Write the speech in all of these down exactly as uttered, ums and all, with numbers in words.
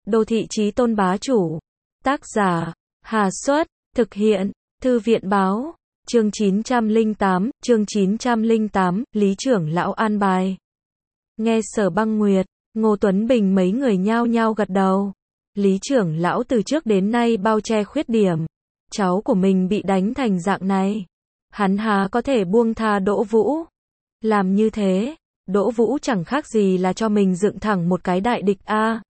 Đô thị chí tôn bá chủ. Tác giả, Hà Xuất, thực hiện, Thư viện báo, chương chín trăm lẻ tám, chương chín trăm lẻ tám, Lý trưởng lão an bài. Nghe Sở Băng Nguyệt, Ngô Tuấn Bình mấy người nhao nhao gật đầu. Lý trưởng lão từ trước đến nay bao che khuyết điểm. Cháu của mình bị đánh thành dạng này. Hắn há có thể buông tha Đỗ Vũ. Làm như thế, Đỗ Vũ chẳng khác gì là cho mình dựng thẳng một cái đại địch a.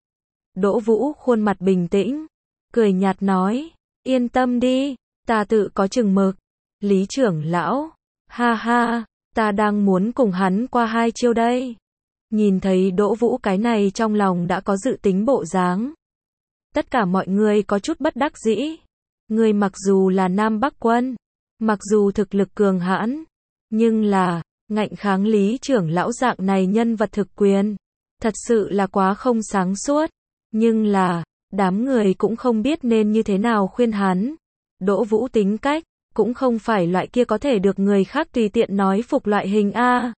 Đỗ Vũ khuôn mặt bình tĩnh, cười nhạt nói, yên tâm đi, ta tự có chừng mực. Lý trưởng lão, ha ha, ta đang muốn cùng hắn qua hai chiêu đây. Nhìn thấy Đỗ Vũ cái này trong lòng đã có dự tính bộ dáng. Tất cả mọi người có chút bất đắc dĩ. Người mặc dù là Nam Bắc quân, mặc dù thực lực cường hãn, nhưng là, ngạnh kháng Lý trưởng lão dạng này nhân vật thực quyền. Thật sự là quá không sáng suốt. Nhưng là, đám người cũng không biết nên như thế nào khuyên hắn. Đỗ Vũ tính cách, cũng không phải loại kia có thể được người khác tùy tiện nói phục loại hình A.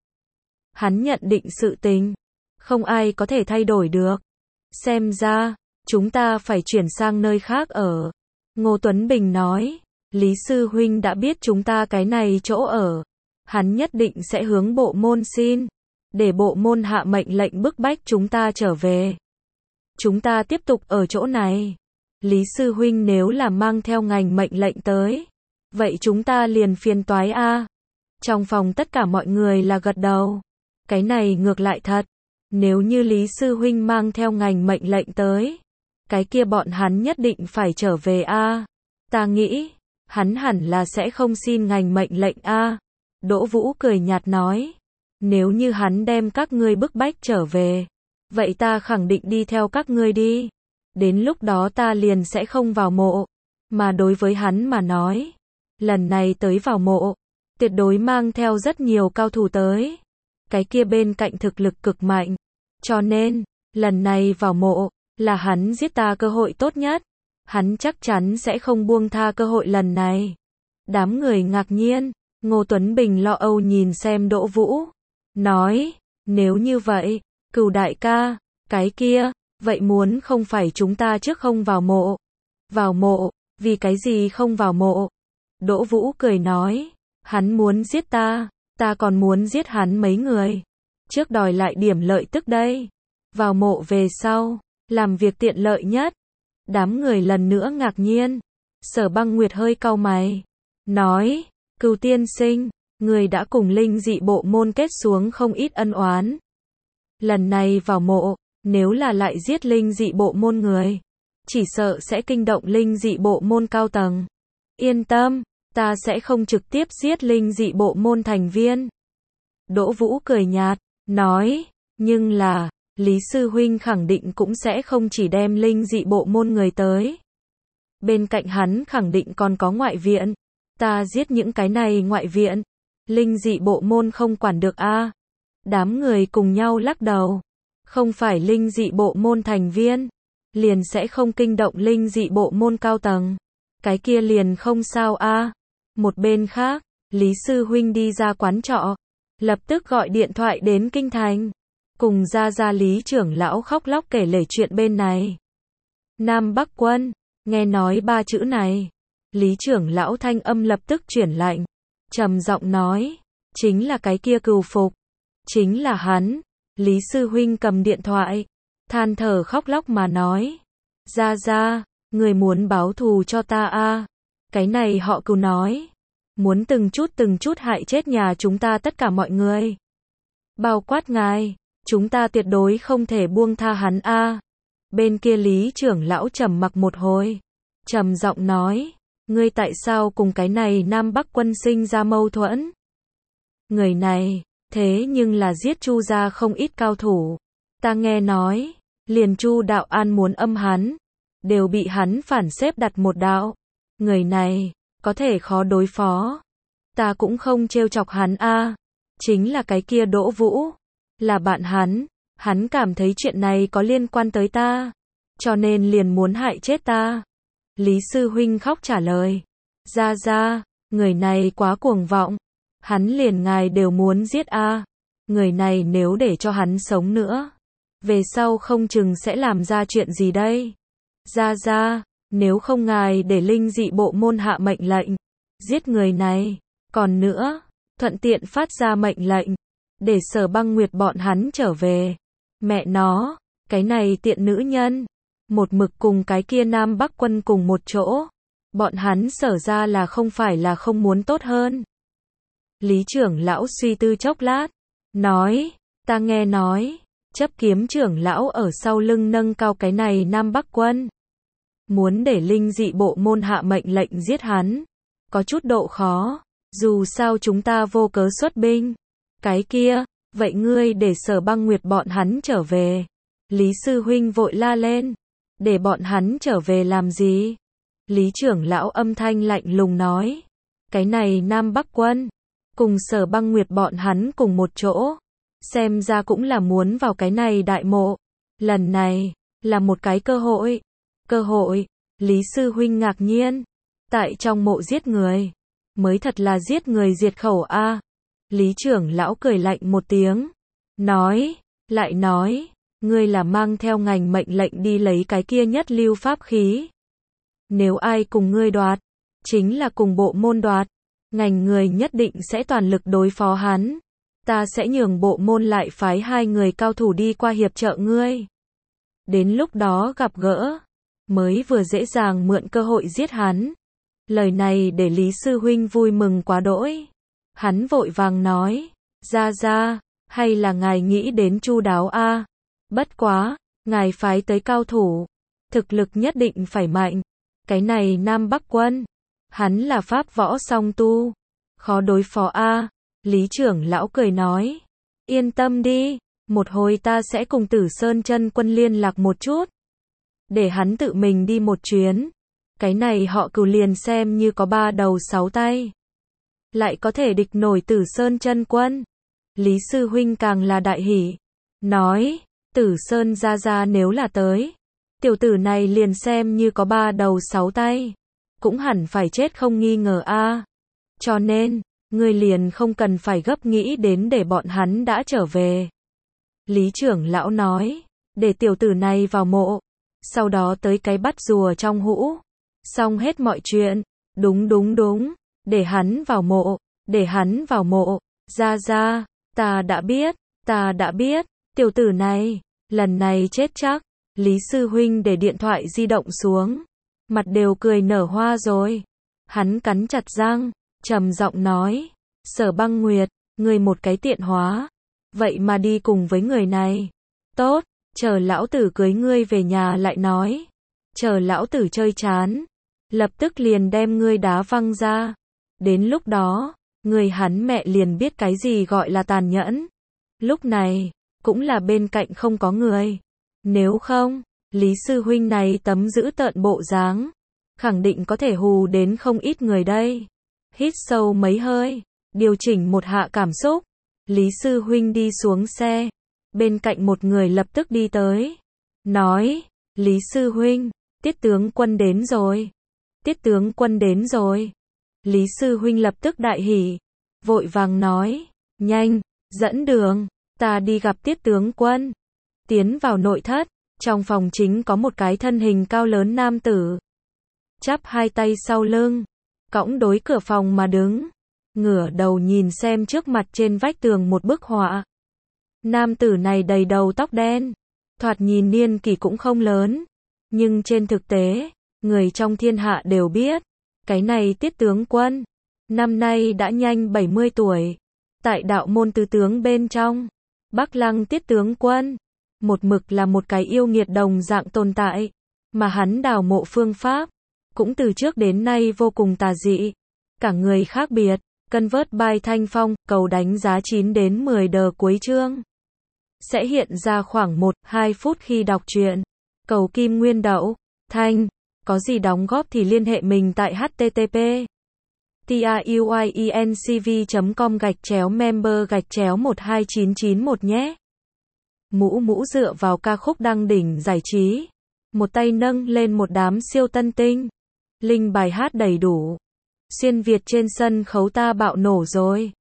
Hắn nhận định sự tình, không ai có thể thay đổi được. Xem ra, chúng ta phải chuyển sang nơi khác ở. Ngô Tuấn Bình nói, Lý sư huynh đã biết chúng ta cái này chỗ ở. Hắn nhất định sẽ hướng bộ môn xin, để bộ môn hạ mệnh lệnh bức bách chúng ta trở về. Chúng ta tiếp tục ở chỗ này. Lý sư huynh nếu là mang theo ngành mệnh lệnh tới, vậy chúng ta liền phiền toái a. Trong phòng tất cả mọi người là gật đầu. Cái này ngược lại thật. Nếu như Lý sư huynh mang theo ngành mệnh lệnh tới, cái kia bọn hắn nhất định phải trở về a. Ta nghĩ, hắn hẳn là sẽ không xin ngành mệnh lệnh a. Đỗ Vũ cười nhạt nói, nếu như hắn đem các ngươi bức bách trở về, vậy ta khẳng định đi theo các ngươi đi. Đến lúc đó ta liền sẽ không vào mộ. Mà đối với hắn mà nói, lần này tới vào mộ, tuyệt đối mang theo rất nhiều cao thủ tới. Cái kia bên cạnh thực lực cực mạnh. Cho nên, lần này vào mộ, là hắn giết ta cơ hội tốt nhất. Hắn chắc chắn sẽ không buông tha cơ hội lần này. Đám người ngạc nhiên, Ngô Tuấn Bình lo âu nhìn xem Đỗ Vũ. Nói, nếu như vậy, Cửu đại ca, cái kia, vậy muốn không phải chúng ta trước không vào mộ. Vào mộ, vì cái gì không vào mộ? Đỗ Vũ cười nói, hắn muốn giết ta, ta còn muốn giết hắn mấy người. Trước đòi lại điểm lợi tức đây. Vào mộ về sau, làm việc tiện lợi nhất. Đám người lần nữa ngạc nhiên. Sở Băng Nguyệt hơi cau mày. Nói, Cửu tiên sinh, người đã cùng linh dị bộ môn kết xuống không ít ân oán. Lần này vào mộ, nếu là lại giết linh dị bộ môn người, chỉ sợ sẽ kinh động linh dị bộ môn cao tầng. Yên tâm, ta sẽ không trực tiếp giết linh dị bộ môn thành viên. Đỗ Vũ cười nhạt, nói, nhưng là, Lý sư huynh khẳng định cũng sẽ không chỉ đem linh dị bộ môn người tới. Bên cạnh hắn khẳng định còn có ngoại viện. Ta giết những cái này ngoại viện, linh dị bộ môn không quản được a. Đám người cùng nhau lắc đầu. Không phải linh dị bộ môn thành viên, liền sẽ không kinh động linh dị bộ môn cao tầng. Cái kia liền không sao a. Một bên khác, Lý sư huynh đi ra quán trọ, lập tức gọi điện thoại đến kinh thành, cùng ra ra Lý trưởng lão khóc lóc kể lể chuyện bên này. Nam Bắc quân, nghe nói ba chữ này, Lý trưởng lão thanh âm lập tức chuyển lạnh, trầm giọng nói, chính là cái kia Cửu Phục, chính là hắn. Lý sư huynh cầm điện thoại, than thở khóc lóc mà nói, ra ra, người muốn báo thù cho ta a. Cái này họ Cửu nói, muốn từng chút từng chút hại chết nhà chúng ta tất cả mọi người. Bao quát ngài, chúng ta tuyệt đối không thể buông tha hắn a. Bên kia Lý trưởng lão trầm mặc một hồi, trầm giọng nói, ngươi tại sao cùng cái này Nam Bắc quân sinh ra mâu thuẫn? Người này, thế nhưng là giết Chu gia không ít cao thủ. Ta nghe nói, liền Chu đạo an muốn âm hắn, đều bị hắn phản xếp đặt một đạo. Người này, có thể khó đối phó. Ta cũng không trêu chọc hắn a. Chính là cái kia Đỗ Vũ, là bạn hắn, hắn cảm thấy chuyện này có liên quan tới ta, cho nên liền muốn hại chết ta. Lý sư huynh khóc trả lời, ra ra, người này quá cuồng vọng. Hắn liền ngài đều muốn giết a. Người này nếu để cho hắn sống nữa, về sau không chừng sẽ làm ra chuyện gì đây. Ra ra, nếu không ngài để linh dị bộ môn hạ mệnh lệnh, giết người này, còn nữa, thuận tiện phát ra mệnh lệnh, để Sở Băng Nguyệt bọn hắn trở về. Mẹ nó, cái này tiện nữ nhân, một mực cùng cái kia Nam Bắc quân cùng một chỗ. Bọn hắn Sở ra là không phải là không muốn tốt hơn. Lý trưởng lão suy tư chốc lát, nói, ta nghe nói, chấp kiếm trưởng lão ở sau lưng nâng cao cái này Nam Bắc quân. Muốn để linh dị bộ môn hạ mệnh lệnh giết hắn, có chút độ khó, dù sao chúng ta vô cớ xuất binh. Cái kia, vậy ngươi để Sở Băng Nguyệt bọn hắn trở về. Lý sư huynh vội la lên, để bọn hắn trở về làm gì? Lý trưởng lão âm thanh lạnh lùng nói, cái này Nam Bắc quân, cùng Sở Băng Nguyệt bọn hắn cùng một chỗ, xem ra cũng là muốn vào cái này đại mộ. Lần này, là một cái cơ hội. Cơ hội, Lý sư huynh ngạc nhiên, tại trong mộ giết người, mới thật là giết người diệt khẩu a. Lý trưởng lão cười lạnh một tiếng, nói, lại nói, ngươi là mang theo ngành mệnh lệnh đi lấy cái kia nhất lưu pháp khí. Nếu ai cùng ngươi đoạt, chính là cùng bộ môn đoạt, ngành người nhất định sẽ toàn lực đối phó hắn. Ta sẽ nhường bộ môn lại phái hai người cao thủ đi qua hiệp trợ ngươi. Đến lúc đó gặp gỡ, mới vừa dễ dàng mượn cơ hội giết hắn. Lời này để Lý sư huynh vui mừng quá đỗi. Hắn vội vàng nói, ra ra, hay là ngài nghĩ đến chu đáo a? Bất quá, ngài phái tới cao thủ, thực lực nhất định phải mạnh. Cái này Nam Bắc quân, hắn là pháp võ song tu, khó đối phó a. Lý trưởng lão cười nói, yên tâm đi, một hồi ta sẽ cùng Tử Sơn chân quân liên lạc một chút, để hắn tự mình đi một chuyến. Cái này họ Cửu liền xem như có ba đầu sáu tay, lại có thể địch nổi Tử Sơn chân quân. Lý sư huynh càng là đại hỉ, nói, Tử Sơn ra ra nếu là tới, tiểu tử này liền xem như có ba đầu sáu tay, cũng hẳn phải chết không nghi ngờ a. Cho nên, ngươi liền không cần phải gấp nghĩ đến để bọn hắn đã trở về. Lý trưởng lão nói, để tiểu tử này vào mộ, sau đó tới cái bắt rùa trong hũ, xong hết mọi chuyện. Đúng đúng đúng, để hắn vào mộ, để hắn vào mộ. Ra ra, ta đã biết, ta đã biết, tiểu tử này, lần này chết chắc. Lý sư huynh để điện thoại di động xuống, mặt đều cười nở hoa rồi. Hắn cắn chặt răng, trầm giọng nói, Sở Băng Nguyệt, ngươi một cái tiện hóa, vậy mà đi cùng với người này. Tốt, chờ lão tử cưới ngươi về nhà lại nói. Chờ lão tử chơi chán, lập tức liền đem ngươi đá văng ra. Đến lúc đó, người hắn mẹ liền biết cái gì gọi là tàn nhẫn. Lúc này, cũng là bên cạnh không có người. Nếu không, Lý sư huynh này tấm giữ tợn bộ dáng, khẳng định có thể hù đến không ít người đây. Hít sâu mấy hơi, điều chỉnh một hạ cảm xúc, Lý sư huynh đi xuống xe, bên cạnh một người lập tức đi tới, nói, Lý sư huynh, Tiết tướng quân đến rồi. Tiết tướng quân đến rồi. Lý sư huynh lập tức đại hỉ, vội vàng nói, nhanh, dẫn đường, ta đi gặp Tiết tướng quân. Tiến vào nội thất, trong phòng chính có một cái thân hình cao lớn nam tử, chắp hai tay sau lưng, cõng đối cửa phòng mà đứng, ngửa đầu nhìn xem trước mặt trên vách tường một bức họa. Nam tử này đầy đầu tóc đen, thoạt nhìn niên kỷ cũng không lớn, nhưng trên thực tế, người trong thiên hạ đều biết, cái này Tiết tướng quân, năm nay đã nhanh bảy mươi tuổi, tại đạo môn tứ tướng bên trong, Bắc Lăng Tiết tướng quân, một mực là một cái yêu nghiệt đồng dạng tồn tại, mà hắn đào mộ phương pháp, cũng từ trước đến nay vô cùng tà dị, cả người khác biệt. Cân vớt bài thanh phong, cầu đánh giá chín đến mười đờ cuối chương. Sẽ hiện ra khoảng một đến hai phút khi đọc truyện. Cầu kim nguyên đậu, thanh, có gì đóng góp thì liên hệ mình tại http truyencv chấm com gạch chéo member gạch chéo một hai chín chín một nhé. Mũ mũ dựa vào ca khúc đăng đỉnh giải trí. Một tay nâng lên một đám siêu tân tinh. Linh bài hát đầy đủ. Xuyên Việt trên sân khấu ta bạo nổ rồi.